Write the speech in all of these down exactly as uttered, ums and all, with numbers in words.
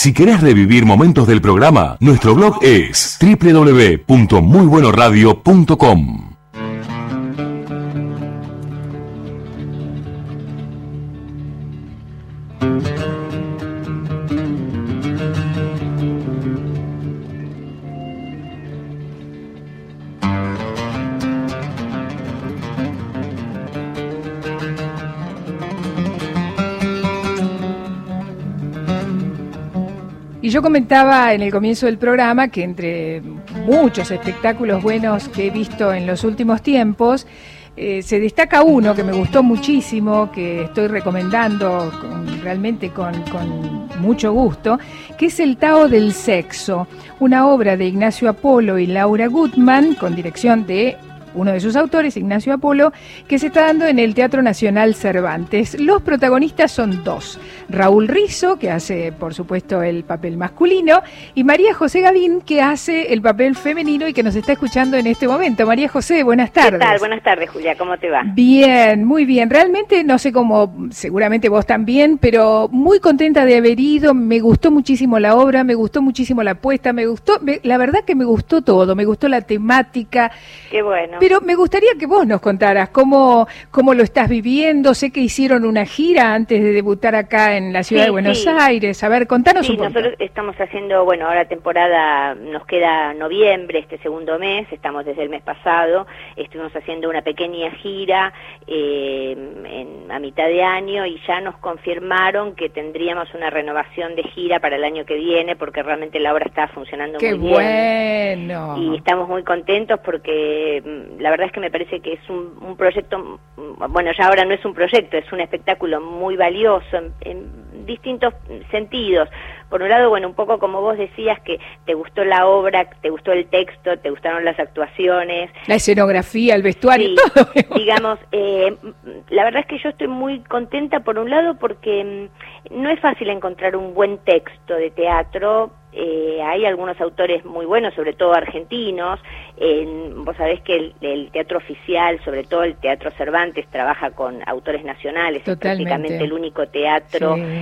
Si querés revivir momentos del programa, nuestro blog es doble u doble u doble u punto muy bueno radio punto com. Y yo comentaba en el comienzo del programa que entre muchos espectáculos buenos que he visto en los últimos tiempos, eh, se destaca uno que me gustó muchísimo, que estoy recomendando con, realmente con, con mucho gusto, que es El Tao del Sexo, una obra de Ignacio Apolo y Laura Gutman, con dirección de uno de sus autores, Ignacio Apolo, que se está dando en el Teatro Nacional Cervantes. Los protagonistas son dos: Raúl Rizzo, que hace, por supuesto, el papel masculino, y María José Gavín, que hace el papel femenino y que nos está escuchando en este momento. María José, buenas tardes. ¿Qué tal? Buenas tardes, Julia, ¿cómo te va? Bien, muy bien. Realmente, no sé cómo, seguramente vos también, pero muy contenta de haber ido. Me gustó muchísimo la obra, me gustó muchísimo la apuesta, me gustó, me, la verdad que me gustó todo, me gustó la temática. Qué bueno. Pero me gustaría que vos nos contaras cómo, cómo lo estás viviendo. Sé que hicieron una gira antes de debutar acá en la ciudad sí, de Buenos sí. Aires. A ver, contanos sí, un poco. Nosotros estamos haciendo, bueno, ahora temporada, nos queda noviembre, este segundo mes, estamos desde el mes pasado, estuvimos haciendo una pequeña gira eh, en, a mitad de año y ya nos confirmaron que tendríamos una renovación de gira para el año que viene, porque realmente la obra está funcionando ¡Qué muy bien. bueno! Y estamos muy contentos porque la verdad es que me parece que es un, un proyecto, bueno, ya ahora no es un proyecto, es un espectáculo muy valioso en, en distintos sentidos. Por un lado, bueno, un poco como vos decías, que te gustó la obra, te gustó el texto, te gustaron las actuaciones. La escenografía, el vestuario, sí, todo. Digamos, eh, la verdad es que yo estoy muy contenta, por un lado, porque no es fácil encontrar un buen texto de teatro. Eh, hay algunos autores muy buenos, sobre todo argentinos. Eh, vos sabés que el, el teatro oficial, sobre todo el Teatro Cervantes, trabaja con autores nacionales. Totalmente. Es prácticamente el único teatro sí.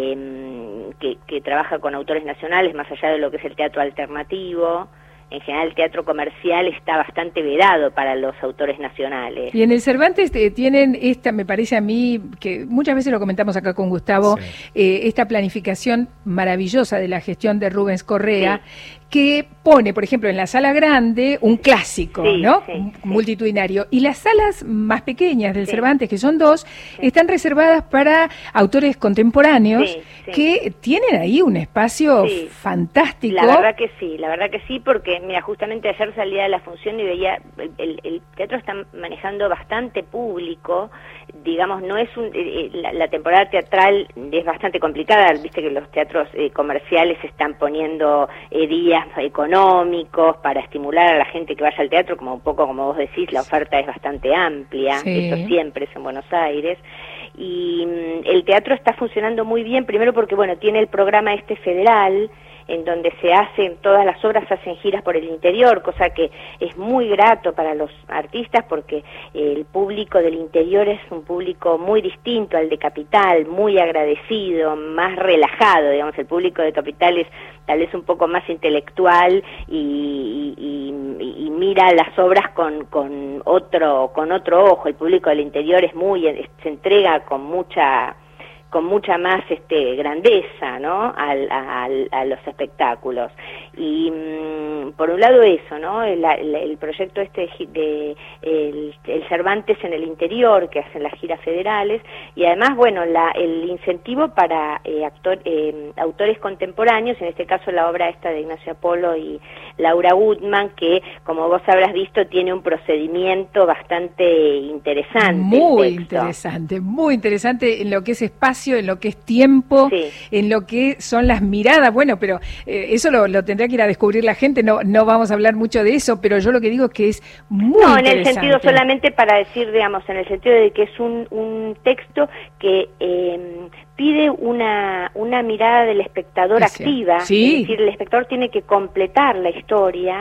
eh, que, que trabaja con autores nacionales, más allá de lo que es el teatro alternativo. En general el teatro comercial está bastante vedado para los autores nacionales. Y en el Cervantes eh, tienen esta, me parece a mí, que muchas veces lo comentamos acá con Gustavo, sí. eh, esta planificación maravillosa de la gestión de Rubens Correa, sí. que pone, por ejemplo, en la sala grande un clásico, sí, ¿no? Sí, sí. Multitudinario. Y las salas más pequeñas del sí. Cervantes, que son dos, sí. están reservadas para autores contemporáneos sí, sí. que tienen ahí un espacio sí. fantástico. La verdad que sí, la verdad que sí, porque, mira, justamente ayer salía de la función y veía, el, el, el teatro está manejando bastante público, digamos, no es un, eh, la, la temporada teatral es bastante complicada, viste que los teatros eh, comerciales están poniendo eh, días económicos para estimular a la gente que vaya al teatro, como un poco como vos decís, la oferta es bastante amplia, sí. eso siempre es en Buenos Aires, y mm, el teatro está funcionando muy bien, primero porque, bueno, tiene el programa este federal, en donde se hacen, todas las obras se hacen giras por el interior, cosa que es muy grato para los artistas porque el público del interior es un público muy distinto al de Capital, muy agradecido, más relajado, digamos, el público de Capital es tal vez un poco más intelectual y, y, y, y mira las obras con, con otro, con otro ojo, el público del interior es muy, se entrega con mucha con mucha más este grandeza, ¿no? Al, al, a los espectáculos. Y mmm, por un lado eso, ¿no? El, el, el proyecto este de el, el Cervantes en el interior, que hacen las giras federales, y además, bueno, la, el incentivo para eh, actor, eh, autores contemporáneos, en este caso la obra esta de Ignacio Apolo y Laura Gutman, que, como vos habrás visto, tiene un procedimiento bastante interesante. Muy interesante, muy interesante en lo que es espacio, en lo que es tiempo, sí. en lo que son las miradas. Bueno, pero eh, eso lo, lo tendrá que ir a descubrir la gente, no no vamos a hablar mucho de eso, pero yo lo que digo es que es muy no, interesante. en el sentido solamente para decir, digamos, en el sentido de que es un, un texto que eh, pide una, una mirada del espectador sí. activa, sí. es decir, el espectador tiene que completar la historia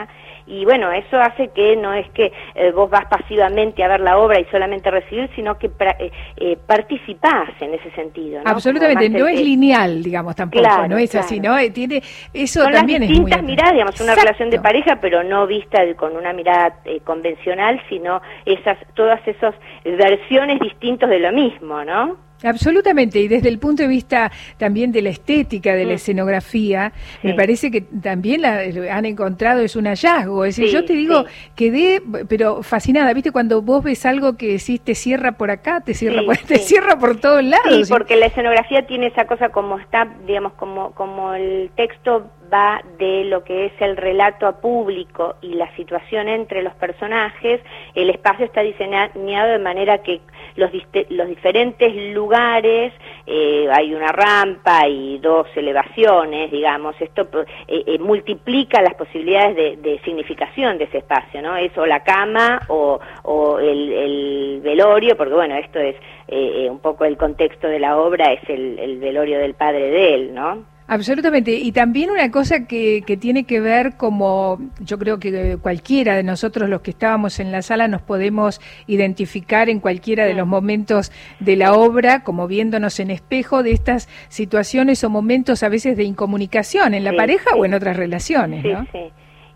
y bueno, eso hace que no es que eh, vos vas pasivamente a ver la obra y solamente recibir, sino que pra, eh, eh, participás en ese sentido, ¿no? Absolutamente, no es lineal, digamos, tampoco, claro, no es claro. así, ¿no? Tiene, eso Son también las es muy... distintas miradas, digamos, una Exacto. relación de pareja, pero no vista de, con una mirada eh, convencional, sino esas, todas esas versiones distintas de lo mismo, ¿no? Absolutamente, y desde el punto de vista también de la estética de la escenografía, sí. me parece que también la han encontrado, es un hallazgo. Es decir, sí, yo te digo, sí. quedé, pero fascinada, ¿viste? Cuando vos ves algo que decís, te cierra por acá, te cierra, sí, por, sí. te cierra por todos lados. Sí, porque la escenografía tiene esa cosa como está, digamos, como, como el texto va de lo que es el relato a público y la situación entre los personajes, el espacio está diseñado de manera que los, los diferentes lugares, eh, hay una rampa y dos elevaciones, digamos, esto eh, eh, multiplica las posibilidades de, de significación de ese espacio, ¿no? Es o la cama o, o el, el velorio, porque bueno, esto es eh, un poco el contexto de la obra, es el, el velorio del padre de él, ¿no? Absolutamente, y también una cosa que, que tiene que ver, como yo creo que cualquiera de nosotros los que estábamos en la sala nos podemos identificar en cualquiera de los momentos de la obra, como viéndonos en espejo de estas situaciones o momentos a veces de incomunicación en la sí, pareja sí. o en otras relaciones, sí, ¿no? Sí.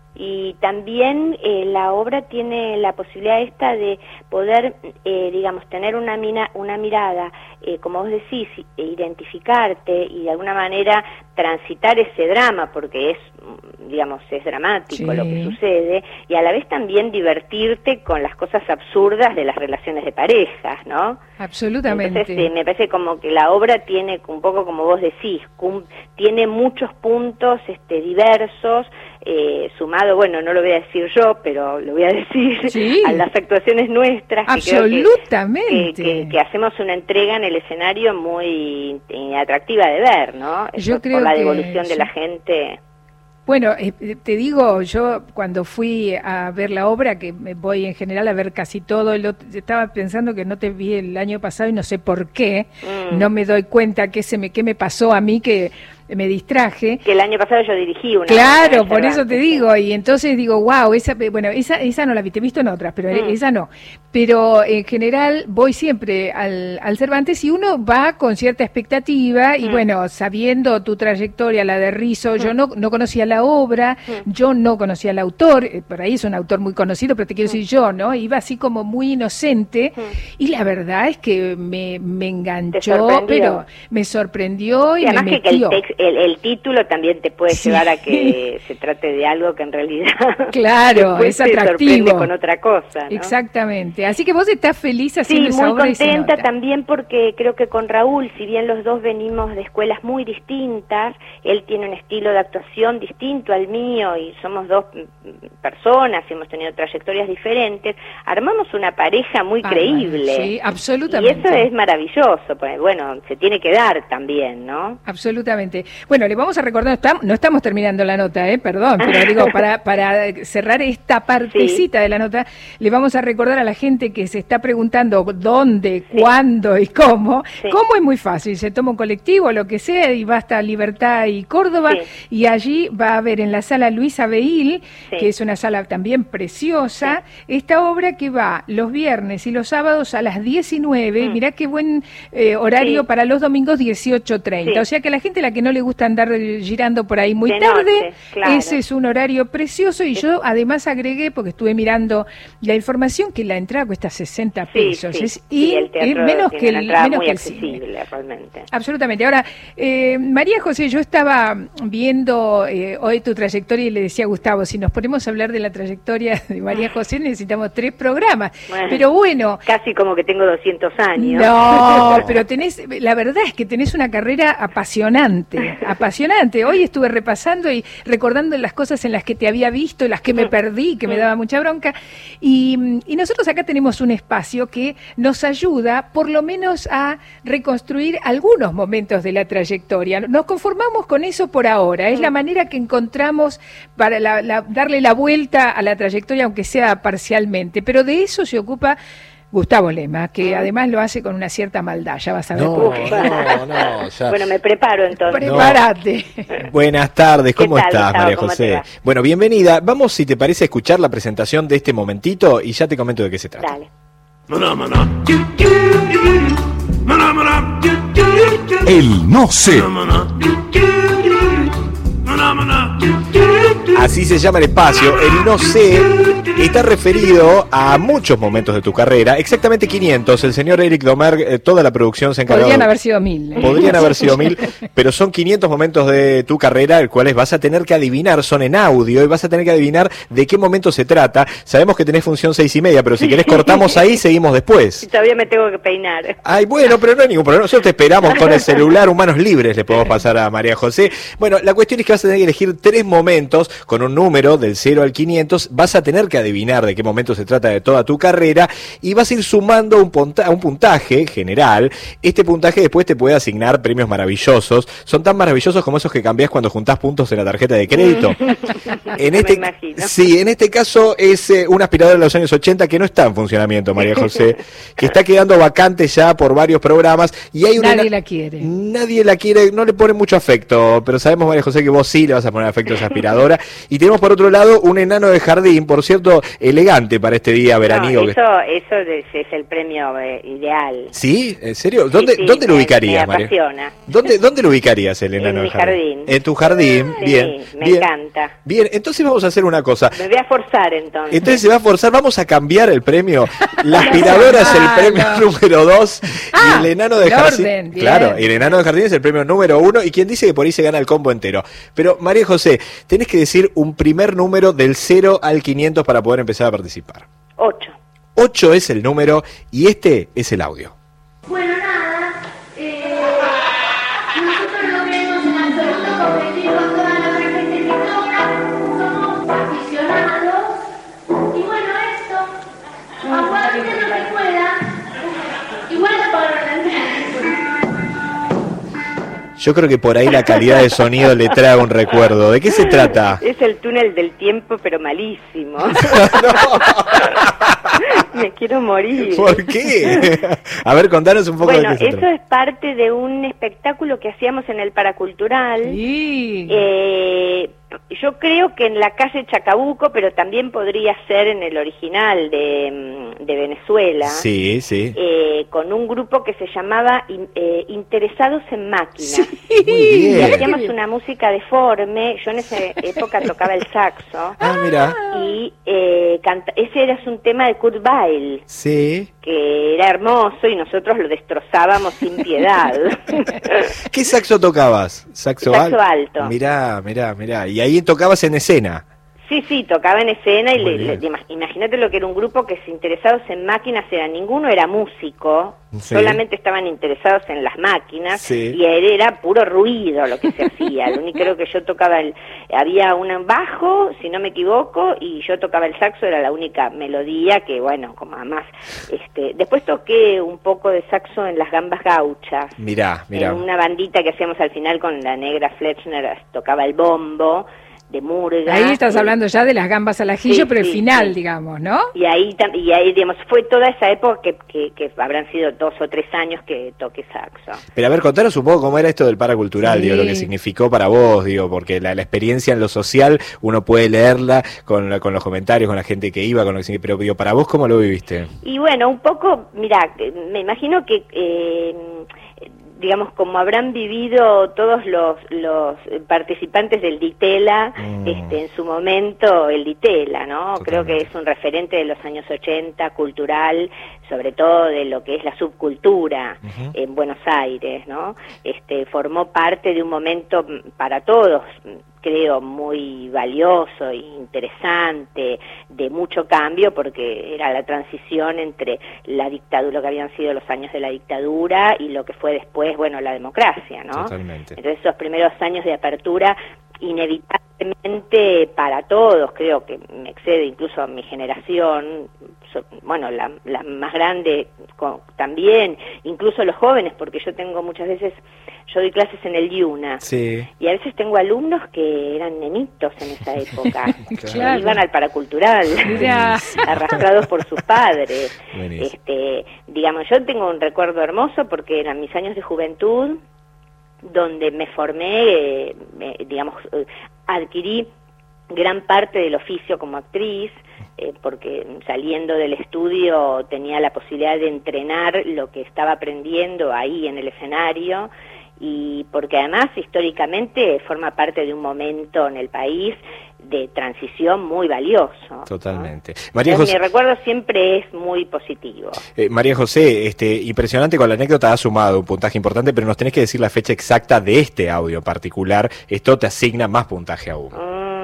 Y también eh, la obra tiene la posibilidad esta de poder, eh, digamos, tener una, mina, una mirada, eh, como vos decís, identificarte y de alguna manera transitar ese drama, porque es, digamos, es dramático sí. lo que sucede, y a la vez también divertirte con las cosas absurdas de las relaciones de parejas, ¿no? Absolutamente. Entonces, eh, me parece como que la obra tiene, un poco como vos decís, cum, tiene muchos puntos este, diversos, eh, sumado, bueno, no lo voy a decir yo, pero lo voy a decir sí. a las actuaciones nuestras. Que Absolutamente. Creo que, que, que, que hacemos una entrega en el escenario muy eh, atractiva de ver, ¿no? Eso yo creo por la que, devolución sí. de la gente. Bueno, eh, te digo, yo cuando fui a ver la obra, que me voy en general a ver casi todo, lo, estaba pensando que no te vi el año pasado y no sé por qué, mm. no me doy cuenta qué, se me, qué me pasó a mí que me distraje. Que el año pasado yo dirigí una. Claro, por eso te digo, y entonces digo, wow, esa, bueno, esa, esa no la vi, te he visto en otras, pero mm. esa no. Pero en general voy siempre al, al Cervantes y uno va con cierta expectativa y mm. bueno, sabiendo tu trayectoria, la de Rizzo, mm. yo no, no conocía la obra, mm. yo no conocía al autor, por ahí es un autor muy conocido, pero te quiero mm. decir yo, ¿no? Iba así como muy inocente mm. y la verdad es que me, me enganchó, pero me sorprendió y, y me metió. Que el text, El, el título también te puede sí. llevar a que se trate de algo que en realidad claro, es atractivo. Te sorprende con otra cosa, ¿no? Exactamente. Así que vos estás feliz haciendo sí, esa obra. Sí, muy contenta también porque creo que con Raúl, si bien los dos venimos de escuelas muy distintas, él tiene un estilo de actuación distinto al mío y somos dos personas y hemos tenido trayectorias diferentes, armamos una pareja muy ah, creíble. Sí, absolutamente. Y eso es maravilloso, pues bueno, se tiene que dar también, ¿no? Absolutamente. Bueno, le vamos a recordar, no estamos terminando la nota, eh, perdón, pero digo, para, para cerrar esta partecita sí. de la nota, le vamos a recordar a la gente que se está preguntando dónde, sí. cuándo y cómo. Sí. ¿Cómo? Es muy fácil, se toma un colectivo, lo que sea, y va hasta Libertad y Córdoba, sí. y allí va a haber en la sala Luis Abeil, sí. que es una sala también preciosa, sí. esta obra que va los viernes y los sábados a las diecinueve, mm. mirá qué buen eh, horario sí. para los domingos dieciocho treinta, sí. o sea que a la gente a la que no le gusta andar girando por ahí muy de tarde, noche, claro. ese es un horario precioso y sí. yo además agregué, porque estuve mirando la información, que la entrada cuesta sesenta pesos, sí, sí. es y, el es menos que el, menos que el cine. Realmente. Absolutamente. Ahora, eh, María José, yo estaba viendo eh, hoy tu trayectoria y le decía a Gustavo, si nos ponemos a hablar de la trayectoria de María José necesitamos tres programas, bueno, pero bueno. Casi como que tengo doscientos años. No, pero tenés, la verdad es que tenés una carrera apasionante, apasionante. Hoy estuve repasando y recordando las cosas en las que te había visto, las que me perdí, que me daba mucha bronca, y, y nosotros acá tenemos un espacio que nos ayuda por lo menos a reconstruir algunos momentos de la trayectoria. Nos conformamos con eso por ahora, es la manera que encontramos para la, la, darle la vuelta a la trayectoria, aunque sea parcialmente, pero de eso se ocupa Gustavo Lema, que además lo hace con una cierta maldad, ya vas a ver No, por qué. no, no, ya. Bueno, me preparo entonces. Prepárate. Buenas tardes, ¿cómo ¿Qué tal, estás, Gustavo? María ¿Cómo José? te va? Bueno, bienvenida. Vamos, si te parece, a escuchar la presentación de este momentito y ya te comento de qué se trata. Dale. El no sé. Así se llama el espacio. El no sé está referido a muchos momentos de tu carrera, exactamente quinientos. El señor Eric Domer, eh, toda la producción se ha encargado. Podrían haber sido mil. ¿eh? Podrían haber sido mil, pero son quinientos momentos de tu carrera, el cuales vas a tener que adivinar, son en audio, y vas a tener que adivinar de qué momento se trata. Sabemos que tenés función seis y media, pero si querés cortamos ahí, seguimos después. Y todavía me tengo que peinar. Ay, bueno, pero no hay ningún problema. Nosotros te esperamos con el celular, humanos libres, le podemos pasar a María José. Bueno, la cuestión es que vas a tener que elegir tres momentos con un número del cero al quinientos. Vas a tener que adivinar de qué momento se trata de toda tu carrera y vas a ir sumando un, punta un puntaje general. Este puntaje después te puede asignar premios maravillosos. Son tan maravillosos como esos que cambiás cuando juntás puntos en la tarjeta de crédito. En este, Me imagino. sí, en este caso es eh, una aspiradora de los años ochenta que no está en funcionamiento, María José, que está quedando vacante ya por varios programas y hay una... Nadie la quiere. Nadie la quiere, no le pone mucho afecto, pero sabemos, María José, que vos sí le vas a poner afecto a esa aspiradora. Y tenemos por otro lado un enano de jardín, por cierto, elegante para este día veraniego. No, que- eso, eso es, es el premio eh, ideal. ¿Sí? ¿En serio? ¿Dónde, Sí, sí, ¿dónde lo me- ubicarías, me María? apasiona. ¿Dónde, ¿Dónde lo ubicarías el enano En de mi jardín. En tu jardín, Sí, bien. me bien, encanta. Bien, entonces vamos a hacer una cosa. Me voy a forzar entonces. Entonces se va a forzar, vamos a cambiar el premio. La aspiradora es el Ah, premio no. número dos Ah, y el enano de el jardín. orden, bien. Claro, y el enano de jardín es el premio número uno y quien dice que por ahí se gana el combo entero. Pero María José, tenés que decir un primer número del cero al quinientos para poder empezar a participar. Ocho. ocho es el número y este es el audio. Bueno, nada, eh, nosotros lo vemos en absoluto competitivo a toda la hora que se toca, somos aficionados, y bueno, esto, aguanten lo que pueda, igual es para Yo creo que por ahí la calidad de sonido le trae un recuerdo. ¿De qué se trata? Es el túnel del tiempo, pero malísimo. Me quiero morir. ¿Por qué? A ver, contanos un poco Bueno, de qué se eso trata. es parte de un espectáculo que hacíamos en el Paracultural. Sí. Eh, yo creo que en la calle Chacabuco, pero también podría ser en el original de, de Venezuela. Sí, sí. Eh, con un grupo que se llamaba in- eh, Interesados en Máquinas. Muy Y bien. hacíamos una música deforme. Yo en esa época tocaba el saxo. Ah, mira. Y eh, canta- ese era un tema de Kurt Weill, Sí. que era hermoso y nosotros lo destrozábamos sin piedad. ¿Qué saxo tocabas? Saxo, Saxo al- alto. Mirá, mirá, mirá. Y ahí tocabas en escena. Sí, sí, tocaba en escena y Muy le- bien. le- ima- imagínate lo que era un grupo que se interesados en máquinas, era ninguno era músico, Sí. solamente estaban interesados en las máquinas Sí. y él era puro ruido lo que se hacía. Lo único creo que yo tocaba el, había un bajo, si no me equivoco, y yo tocaba el saxo, era la única melodía que bueno, como además, este, después toqué un poco de saxo en las Gambas Gauchas. Mirá, mirá. En una bandita que hacíamos al final con la negra Fletchner, tocaba el bombo de murga. Ahí estás y- hablando ya de las gambas al ajillo, Sí, pero el sí, final, sí. digamos, ¿no? Y ahí, tam- y ahí, digamos, fue toda esa época que, que, que habrán sido dos o tres años que toqué saxo. Pero a ver, contanos un poco cómo era esto del paracultural, Sí. digo, lo que significó para vos, digo, porque la, la experiencia en lo social uno puede leerla con, la- con los comentarios, con la gente que iba, con lo que significa, pero digo, para vos, ¿cómo lo viviste? Y bueno, un poco, mira, me imagino que, eh, digamos, como habrán vivido todos los, los participantes del Ditela, Mm. este, en su momento, el Ditela, ¿no? Creo Totalmente. que es un referente de los años ochenta, cultural, sobre todo de lo que es la subcultura Ujú. en Buenos Aires, ¿no? Este, formó parte de un momento mm, para todos, mm, creo, muy valioso e interesante, de mucho cambio, porque era la transición entre la dictadura, lo que habían sido los años de la dictadura y lo que fue después, bueno, la democracia, ¿no? Totalmente. Entonces esos primeros años de apertura, inevitablemente para todos, creo que me excede incluso a mi generación, so, bueno, la, la más grande con, también, incluso los jóvenes, porque yo tengo muchas veces, yo doy clases en el IUNA, Sí. y a veces tengo alumnos que eran nenitos en esa época, Claro. iban al paracultural, Mirá. arrastrados por sus padres. Buenísimo. Este, digamos, yo tengo un recuerdo hermoso porque eran mis años de juventud, donde me formé, eh, me- digamos, eh, adquirí gran parte del oficio como actriz, eh, porque saliendo del estudio tenía la posibilidad de entrenar lo que estaba aprendiendo ahí en el escenario, y porque además históricamente forma parte de un momento en el país de transición muy valioso, ¿no? Totalmente. María Entonces, José, mi recuerdo siempre es muy positivo. eh, María José, este, impresionante con la anécdota, has sumado un puntaje importante, pero nos tenés que decir la fecha exacta de este audio en particular. Esto te asigna más puntaje aún. Mm.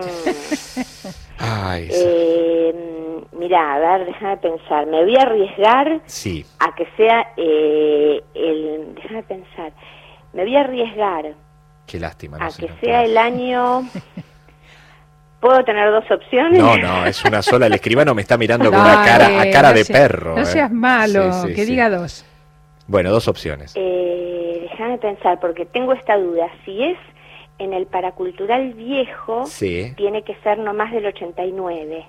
Ay, Eh, mirá, a ver, déjame pensar. Me voy a arriesgar sí. a que sea eh, el... Déjame pensar. Me voy a arriesgar Qué lástima. no a se que nos sea puede. el año... ¿Puedo tener dos opciones? No, no, es una sola. El escribano me está mirando con una Dale, cara, a cara no de sea- perro. No eh. seas malo, Sí, sí, que sí. diga dos. Bueno, dos opciones. Eh, déjame pensar, porque tengo esta duda. Si es en el paracultural viejo, Sí. tiene que ser no más del ochenta y nueve.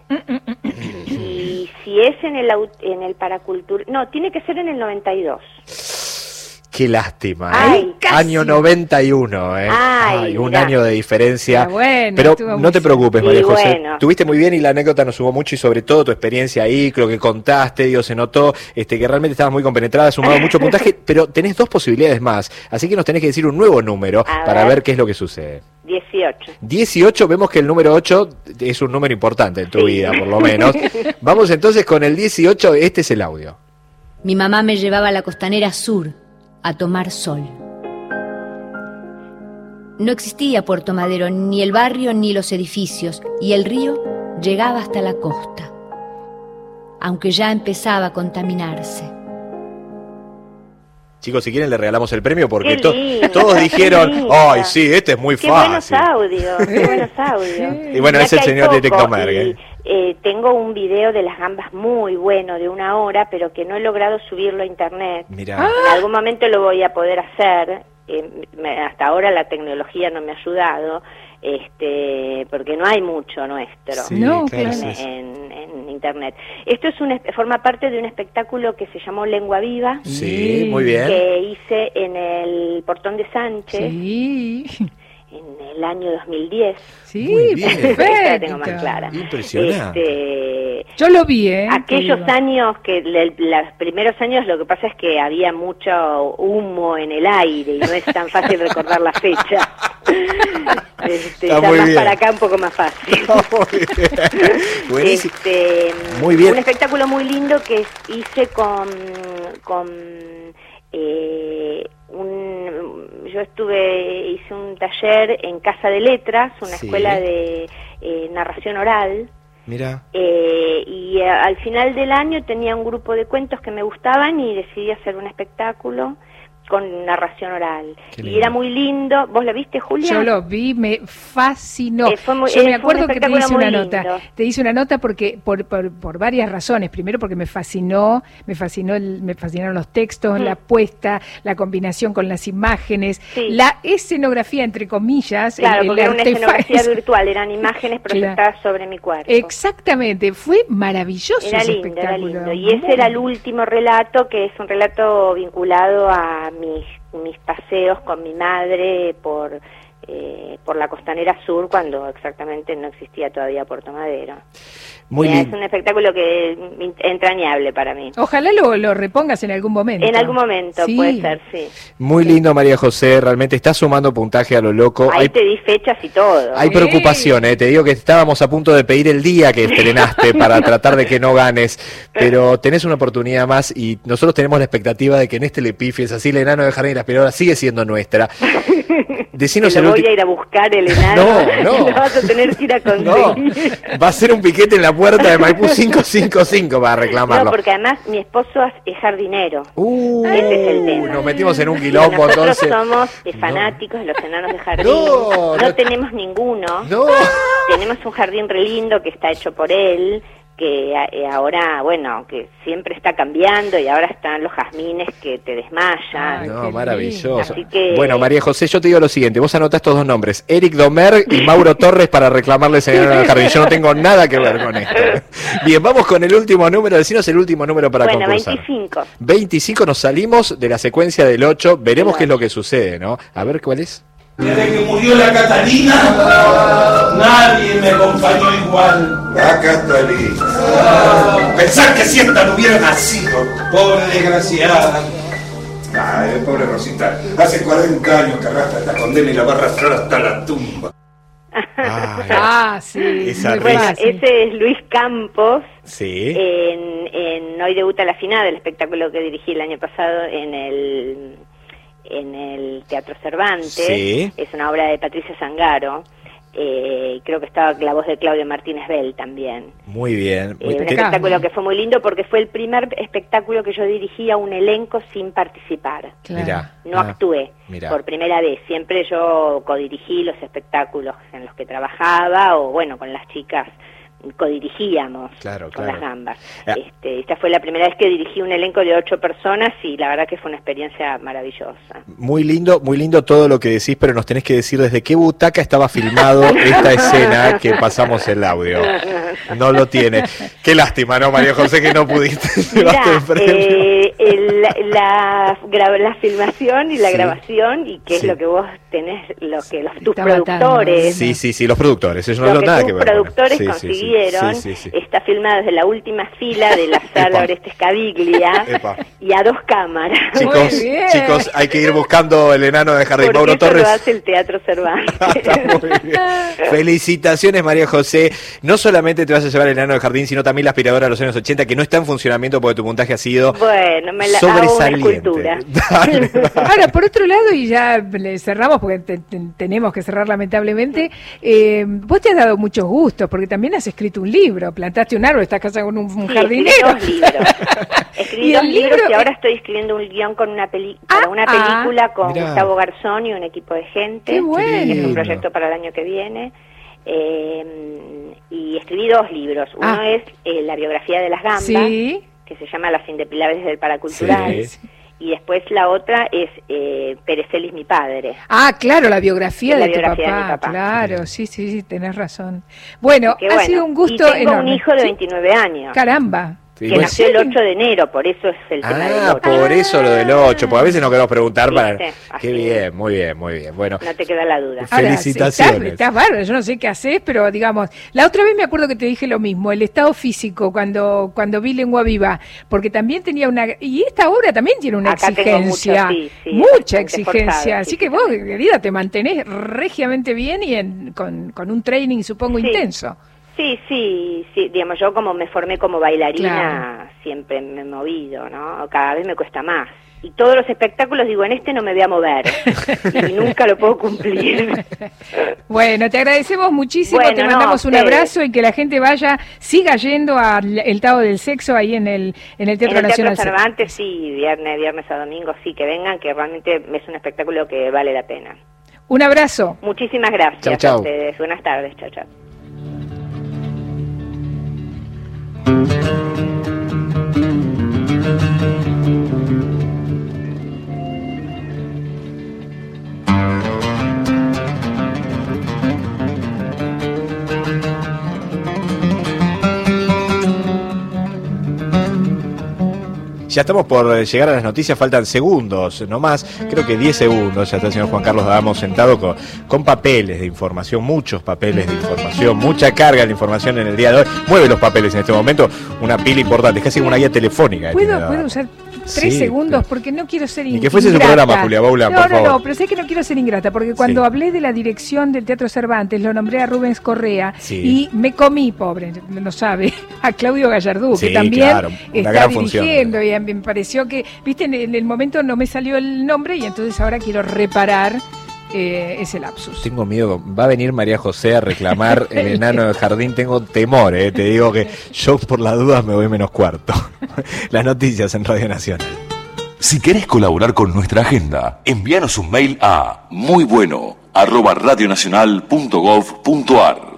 Y si es en el au- en el paracultural... No, tiene que ser en el noventa y dos. Qué lástima. Ay, ¿eh? casi. Año noventa y uno, ¿eh? Ay, un mirá. año de diferencia. Pero bueno, Pero estuvo no muy te preocupes, Sí, María José. bueno. Tuviste muy bien y la anécdota nos sumó mucho y sobre todo tu experiencia ahí, creo que contaste, digo, se notó este, que realmente estabas muy compenetrada, sumado mucho puntaje, pero tenés dos posibilidades más. Así que nos tenés que decir un nuevo número A para ver. ver qué es lo que sucede. dieciocho. dieciocho, vemos que el número ocho es un número importante en tu Sí. vida, por lo menos. Vamos entonces con el dieciocho, este es el audio. Mi mamá me llevaba a la costanera sur a tomar sol. No existía Puerto Madero, ni el barrio ni los edificios, y el río llegaba hasta la costa, aunque ya empezaba a contaminarse. Chicos, si quieren le regalamos el premio porque Qué to- lindo, todos qué dijeron, lindo. ay, sí, este es muy Qué buenos fácil. audios, qué buenos audios. Y bueno, Mirá es el que hay señor poco, directo Mergue. y, eh, tengo un video de las gambas muy bueno, de una hora, pero que no he logrado subirlo a internet. Mirá. En algún momento lo voy a poder hacer. Eh, me- hasta ahora la tecnología no me ha ayudado, este, porque no hay mucho nuestro Sí, No, claro, en, sí, sí. en- en internet. Esto es un, es- forma parte de un espectáculo que se llamó Lengua Viva, Sí, muy bien. que hice en el Portón de Sánchez Sí, en el año dos mil diez. sí, Muy bien. Esta la tengo más perfecto. clara. Impresionante. Este, Yo lo vi, ¿eh? aquellos te digo. años que le- los primeros años lo que pasa es que había mucho humo en el aire y no es tan fácil recordar la fecha. Este, Está ya muy más bien. para acá un poco más fácil. Muy bien. Buenísimo. Este, Muy bien. Un espectáculo muy lindo que hice con, con eh, un, yo estuve, hice un taller en Casa de Letras, una Sí. escuela de eh, narración oral, Mira. eh, y eh, al final del año tenía un grupo de cuentos que me gustaban y decidí hacer un espectáculo con narración oral. Qué Y lindo. era muy lindo. ¿Vos lo viste, Julia? Yo lo vi, me fascinó. Eh, fue muy- Yo eh, me fue un acuerdo que te espectáculo hice muy una lindo. nota. Te hice una nota porque por, por, por varias razones. Primero porque me fascinó, me fascinó, el- me fascinaron los textos, Mm. la puesta, la combinación con las imágenes, Sí. la escenografía entre comillas, Claro, el- el porque era una artefa- escenografía virtual, eran imágenes proyectadas sobre mi cuerpo. Exactamente, fue maravilloso Era ese lindo, era espectáculo. lindo. Y ese era el último relato, que es un relato vinculado a mis, mis paseos con mi madre por, eh, por la costanera sur, cuando exactamente no existía todavía Puerto Madero. Muy Eh, es lindo. un espectáculo que mm, entrañable para mí. Ojalá lo, lo repongas en algún momento. En algún momento, Sí. puede ser, sí. Muy lindo, María José. Realmente está sumando puntaje a lo loco. Ahí Hay, te di fechas y todo. hay Sí. preocupación, ¿eh? Te digo que estábamos a punto de pedir el día que estrenaste para tratar de que no ganes. Pero tenés una oportunidad más y nosotros tenemos la expectativa de que en este le pifies. Así el enano de Jardín y la Aspiradora sigue siendo nuestra. Decinos Te el lo voy último. a ir a buscar el enano. No, no. Lo vas a tener que ir a No, conseguir. va a ser un piquete en la puerta de Maipú cinco cinco cinco para reclamarlo. No, porque además mi esposo es jardinero. Uh, Ese es el tema. nos metimos en un Y quilombo, nosotros entonces. somos eh, No. fanáticos de los enanos de jardín. No, No, no. tenemos ninguno. No. Tenemos un jardín re lindo que está hecho por él, que eh, ahora, bueno, que siempre está cambiando y ahora están los jazmines que te desmayan. Ay, No, qué maravilloso. Así que- Bueno, María José, yo te digo lo siguiente, vos anotás estos dos nombres, Eric Domer y Mauro Torres para reclamarles en el jardín. Yo no tengo nada que ver con esto. Bien, vamos con el último número, decinos el último número para Bueno, concursar. veinticinco. veinticinco, nos salimos de la secuencia del ocho, veremos qué es lo que sucede, ¿no? A ver, ¿cuál es? Desde que murió la Catalina, nadie me acompañó igual. La Catalina. Pensar que si esta no hubiera nacido. Pobre desgraciada. Ay, pobre Rosita. Hace cuarenta años que arrastra esta condena y la va a arrastrar hasta la tumba. Ay, Ah, sí. Esa muy Bueno, risa. fácil. ese es Luis Campos. sí. En, en Hoy debuta la final, el espectáculo que dirigí el año pasado en el en el Teatro Cervantes. Sí. Es una obra de Patricia Zangaro. Eh, creo que estaba la voz de Claudio Martínez Bell también. Muy bien. Eh, Muy- un te- espectáculo que fue muy lindo porque fue el primer espectáculo que yo dirigí a un elenco sin participar. Claro. Mirá. No Ah, actué mirá. por primera vez. Siempre yo codirigí los espectáculos en los que trabajaba o bueno, con las chicas codirigíamos Claro, con claro. las gambas. Ah. Este, esta fue la primera vez que dirigí un elenco de ocho personas y la verdad que fue una experiencia maravillosa. Muy lindo, muy lindo todo lo que decís, pero nos tenés que decir desde qué butaca estaba filmado esta escena que pasamos el audio. No lo tiene. Qué lástima, ¿no, María José, que no pudiste llevarte el Mirá, premio? eh, el- la, gra- la filmación y la Sí. grabación y qué Sí. es lo que vos tenés, lo que los, tus Está matando, productores, Sí, sí, sí, los productores. Eso no lo tengo que nada tus que ver. con productores eso. Sí, sí, sí. consiguieron, Sí, sí, sí. está filmado desde la última fila de la sala Epa. Oreste Scaviglia Epa. y a dos cámaras. Chicos, Muy bien. chicos, hay que ir buscando el enano de Jardín. Porque Mauro eso Torres. lo hace el Teatro Cervantes. Está muy bien. Felicitaciones, María José. No solamente te vas a llevar el enano de jardín, sino también la aspiradora de los años ochenta, que no está en funcionamiento porque tu puntaje ha sido Bueno, me la hago una sobresaliente. escultura. Dale, dale. Ahora, por otro lado, y ya le cerramos porque te- te- tenemos que cerrar lamentablemente, eh, vos te has dado muchos gustos porque también has escrito un libro, plantaste un árbol, estás casado con un, un Sí, jardinero. escribí dos libros. Escribí ¿Y dos el libros libro? y ahora estoy escribiendo un guión con una peli para Ah, una ah. película con Mirá. Gustavo Garzón y un equipo de gente. Qué bueno. Es lindo. un proyecto para el año que viene. Eh, y escribí dos libros. Uno Ah. es eh, la biografía de las gambas, Sí. que se llama Las Indepilables del Paracultural. Sí. Y después la otra es eh, Perezelis, mi padre. Ah, claro, la biografía, La de, tu biografía de papá, mi papá. Claro, sí, sí, sí, tenés razón. Bueno, Que ha bueno, sido un gusto y tengo enorme. un hijo de Sí. veintinueve años. Caramba. Sí, que bueno. nació el ocho de enero, por eso es el tema del Ah, ocho. por eso lo del ocho, porque a veces nos queremos preguntar para... ¿Viste? Qué Así bien, muy bien, muy bien. Bueno, No te queda la duda. Ahora, Felicitaciones. Estás, estás bárbaro, yo no sé qué haces, pero digamos, la otra vez me acuerdo que te dije lo mismo, el estado físico cuando cuando vi Lengua Viva, porque también tenía una, y esta obra también tiene una Acá tengo exigencia, mucho, sí, sí, mucha bastante exigencia, forzado, así sí, que sí, vos, también. querida, te mantenés regiamente bien y en- con, con un training supongo Sí. intenso. Sí, sí, sí, digamos, yo como me formé como bailarina, Claro. siempre me he movido, ¿no? Cada vez me cuesta más. Y todos los espectáculos digo, en este no me voy a mover. Y nunca lo puedo cumplir. Bueno, te agradecemos muchísimo, Bueno, te no, mandamos un ustedes. abrazo y que la gente vaya, siga yendo al el Tao del Sexo ahí en el, en el Teatro En el Teatro Nacional. Cervantes, sí, viernes, viernes a domingo, sí, que vengan, que realmente es un espectáculo que vale la pena. Un abrazo. Muchísimas gracias Chau, chau. a ustedes. Buenas tardes, chao, chao. ya estamos por llegar a las noticias, faltan segundos, no más, creo que diez segundos, ya está el señor Juan Carlos D'Adamo sentado con, con papeles de información, muchos papeles de información, mucha carga de información en el día de hoy, mueve los papeles en este momento, una pila importante, es casi como una guía telefónica. que tiene ¿Puedo, D'Adamo. ¿Puedo usar tres Sí, segundos? pero- Porque no quiero ser Ni in- que fuese su ingrata. programa, Julia Baula, no, por no, favor. no, pero sé que no quiero ser ingrata, porque cuando Sí. hablé de la dirección del Teatro Cervantes, lo nombré a Rubens Correa Sí. y me comí, pobre, no lo sabe, a Claudio Gallardú, Sí, que también claro, una está gran función. dirigiendo, y a mí me pareció que, viste, en el, en el momento no me salió el nombre y entonces ahora quiero reparar eh, ese lapsus. Tengo miedo, va a venir María José a reclamar el enano del jardín, tengo temor, eh, te digo que yo por las dudas me voy menos cuarto. Las noticias en Radio Nacional. Si querés colaborar con nuestra agenda, envíanos un mail a muy bueno arroba radionacional punto gov punto ar.